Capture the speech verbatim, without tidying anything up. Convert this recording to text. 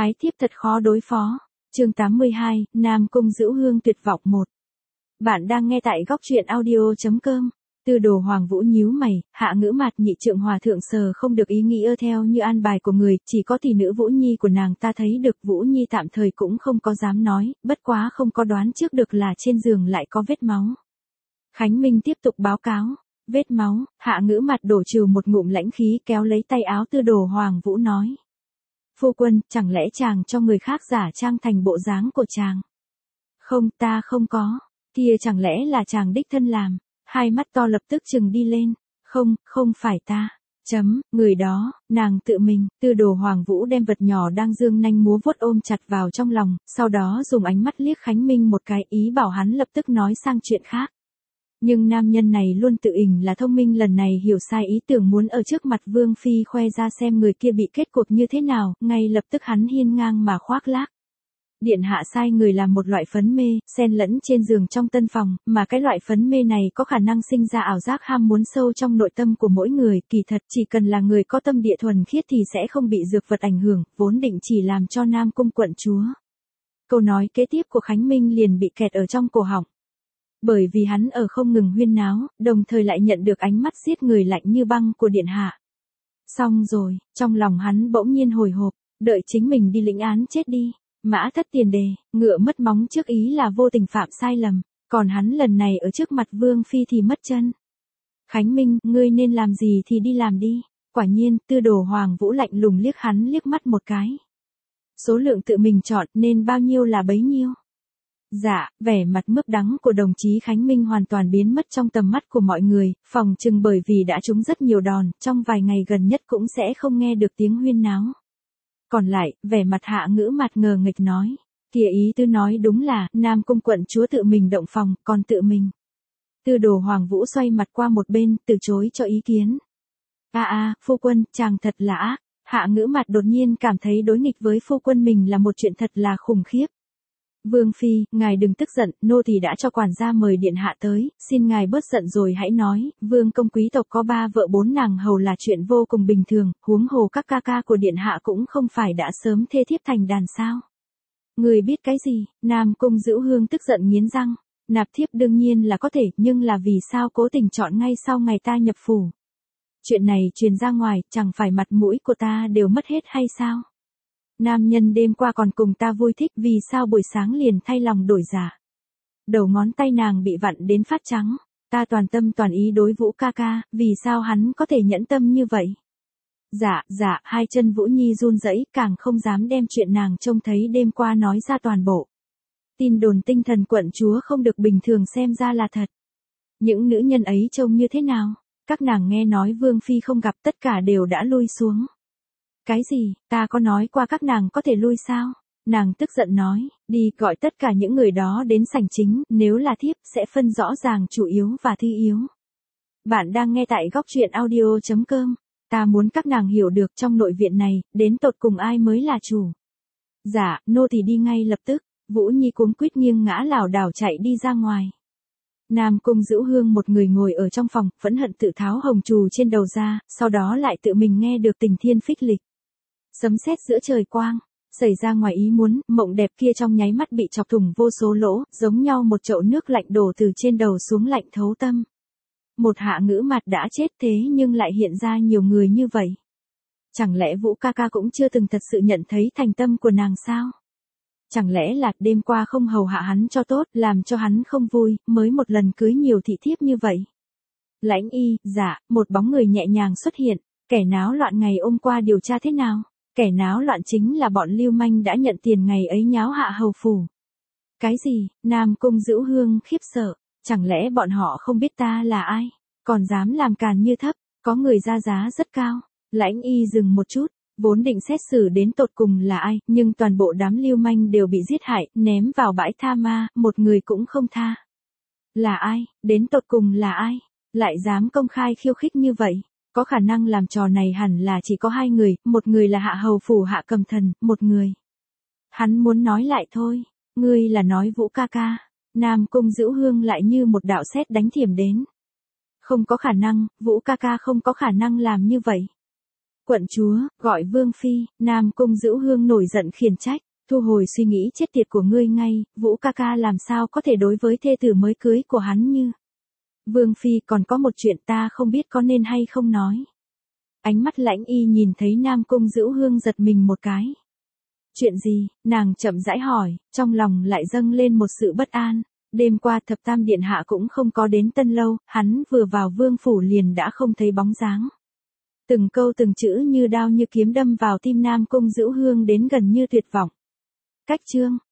Ái thiếp thật khó đối phó. Chương tám mươi hai, Nam Cung Dữu Hương tuyệt vọng một. Bạn đang nghe tại góc truyện audio chấm com. Tư Đồ Hoàng Vũ nhíu mày, Hạ Ngữ Mạt nhị trượng hòa thượng sờ không được ý nghĩa theo như an bài của người, chỉ có tỷ nữ Vũ Nhi của nàng ta thấy được. Vũ Nhi tạm thời cũng không có dám nói, bất quá không có đoán trước được là trên giường lại có vết máu. Khánh Minh tiếp tục báo cáo, vết máu. Hạ Ngữ Mạt đổ trừ một ngụm lãnh khí, kéo lấy tay áo Tư Đồ Hoàng Vũ nói. Phu quân, chẳng lẽ chàng cho người khác giả trang thành bộ dáng của chàng? Không, ta không có. Kia chẳng lẽ là chàng đích thân làm? Hai mắt to lập tức trừng đi lên. Không, không phải ta. Chấm, người đó, nàng tự mình. Tư Đồ Hoàng Vũ đem vật nhỏ đang dương nanh múa vuốt ôm chặt vào trong lòng, sau đó dùng ánh mắt liếc Khánh Minh một cái, ý bảo hắn lập tức nói sang chuyện khác. Nhưng nam nhân này luôn tự ình là thông minh, lần này hiểu sai ý tưởng, muốn ở trước mặt Vương Phi khoe ra xem người kia bị kết cục như thế nào, ngay lập tức hắn hiên ngang mà khoác lác. Điện hạ sai người làm một loại phấn mê, xen lẫn trên giường trong tân phòng, mà cái loại phấn mê này có khả năng sinh ra ảo giác ham muốn sâu trong nội tâm của mỗi người, kỳ thật chỉ cần là người có tâm địa thuần khiết thì sẽ không bị dược vật ảnh hưởng, vốn định chỉ làm cho Nam Cung quận chúa. Câu nói kế tiếp của Khánh Minh liền bị kẹt ở trong cổ họng. Bởi vì hắn ở không ngừng huyên náo, đồng thời lại nhận được ánh mắt giết người lạnh như băng của điện hạ. Xong rồi, trong lòng hắn bỗng nhiên hồi hộp, đợi chính mình đi lĩnh án chết đi. Mã thất tiền đề, ngựa mất móng trước ý là vô tình phạm sai lầm, còn hắn lần này ở trước mặt Vương Phi thì mất chân. Khánh Minh, ngươi nên làm gì thì đi làm đi. Quả nhiên, Tư Đồ Hoàng Vũ lạnh lùng liếc hắn liếc mắt một cái. Số lượng tự mình chọn nên bao nhiêu là bấy nhiêu. Dạ, vẻ mặt mướp đắng của đồng chí Khánh Minh hoàn toàn biến mất trong tầm mắt của mọi người, phòng chừng bởi vì đã trúng rất nhiều đòn, trong vài ngày gần nhất cũng sẽ không nghe được tiếng huyên náo. Còn lại, vẻ mặt Hạ Ngữ Mạt ngờ nghịch nói, kìa ý tư nói đúng là, Nam Cung quận chúa tự mình động phòng, còn tự mình. Tư Đồ Hoàng Vũ xoay mặt qua một bên, từ chối cho ý kiến. A a, phu quân, chàng thật là ác. Hạ Ngữ Mạt đột nhiên cảm thấy đối nghịch với phu quân mình là một chuyện thật là khủng khiếp. Vương Phi, ngài đừng tức giận, nô tỳ đã cho quản gia mời điện hạ tới, xin ngài bớt giận rồi hãy nói, vương công quý tộc có ba vợ bốn nàng hầu là chuyện vô cùng bình thường, huống hồ các ca ca của điện hạ cũng không phải đã sớm thê thiếp thành đàn sao. Người biết cái gì? Nam Cung Dữu Hương tức giận nghiến răng, nạp thiếp đương nhiên là có thể, nhưng là vì sao cố tình chọn ngay sau ngày ta nhập phủ? Chuyện này truyền ra ngoài, chẳng phải mặt mũi của ta đều mất hết hay sao? Nam nhân đêm qua còn cùng ta vui thích, vì sao buổi sáng liền thay lòng đổi dạ. Đầu ngón tay nàng bị vặn đến phát trắng, ta toàn tâm toàn ý đối Vũ ca ca, vì sao hắn có thể nhẫn tâm như vậy? Dạ, dạ, hai chân Vũ Nhi run rẩy, càng không dám đem chuyện nàng trông thấy đêm qua nói ra toàn bộ. Tin đồn tinh thần quận chúa không được bình thường xem ra là thật. Những nữ nhân ấy trông như thế nào? Các nàng nghe nói Vương Phi không gặp tất cả đều đã lui xuống. Cái gì, ta có nói qua các nàng có thể lui sao? Nàng tức giận nói, đi gọi tất cả những người đó đến sảnh chính, nếu là thiếp sẽ phân rõ ràng chủ yếu và thi yếu. Bạn đang nghe tại góc truyện audio chấm com. Ta muốn các nàng hiểu được trong nội viện này, đến tột cùng ai mới là chủ. Dạ, nô tỳ đi ngay lập tức. Vũ Nhi cuống quýt nghiêng ngã lảo đảo chạy đi ra ngoài. Nam Cung Dữu Hương một người ngồi ở trong phòng, phẫn hận tự tháo hồng trù trên đầu ra, sau đó lại tự mình nghe được tình thiên phích lịch. Sấm sét giữa trời quang, xảy ra ngoài ý muốn, mộng đẹp kia trong nháy mắt bị chọc thủng vô số lỗ, giống nhau một chậu nước lạnh đổ từ trên đầu xuống lạnh thấu tâm. Một Hạ Ngữ Mạt đã chết thế nhưng lại hiện ra nhiều người như vậy. Chẳng lẽ Vũ ca ca cũng chưa từng thật sự nhận thấy thành tâm của nàng sao? Chẳng lẽ là đêm qua không hầu hạ hắn cho tốt, làm cho hắn không vui, mới một lần cưới nhiều thị thiếp như vậy? Lãnh y, dạ, một bóng người nhẹ nhàng xuất hiện, kẻ náo loạn ngày hôm qua điều tra thế nào? Kẻ náo loạn chính là bọn lưu manh đã nhận tiền ngày ấy nháo hạ hầu phủ. Cái gì? Nam Cung Dữu Hương khiếp sợ, chẳng lẽ bọn họ không biết ta là ai, còn dám làm càn như thấp, có người ra giá rất cao. Lãnh y dừng một chút, vốn định xét xử đến tột cùng là ai, nhưng toàn bộ đám lưu manh đều bị giết hại, ném vào bãi tha ma, một người cũng không tha. Là ai? Đến tột cùng là ai? Lại dám công khai khiêu khích như vậy? Có khả năng làm trò này hẳn là chỉ có hai người, một người là Hạ hầu phủ Hạ Cầm Thần, một người. Hắn muốn nói lại thôi, ngươi là nói Vũ ca ca. Nam Cung Dữu Hương lại như một đạo sét đánh thiểm đến. Không có khả năng, Vũ ca ca không có khả năng làm như vậy. Quận chúa, gọi Vương Phi, Nam Cung Dữu Hương nổi giận khiển trách, thu hồi suy nghĩ chết tiệt của ngươi ngay, Vũ ca ca làm sao có thể đối với thê tử mới cưới của hắn như. Vương Phi còn có một chuyện ta không biết có nên hay không nói. Ánh mắt lãnh y nhìn thấy Nam Cung Dữu Hương giật mình một cái. Chuyện gì, nàng chậm rãi hỏi, trong lòng lại dâng lên một sự bất an. Đêm qua thập tam điện hạ cũng không có đến Tân Lâu, hắn vừa vào vương phủ liền đã không thấy bóng dáng. Từng câu từng chữ như đao như kiếm đâm vào tim Nam Cung Dữu Hương đến gần như tuyệt vọng. Cách chương,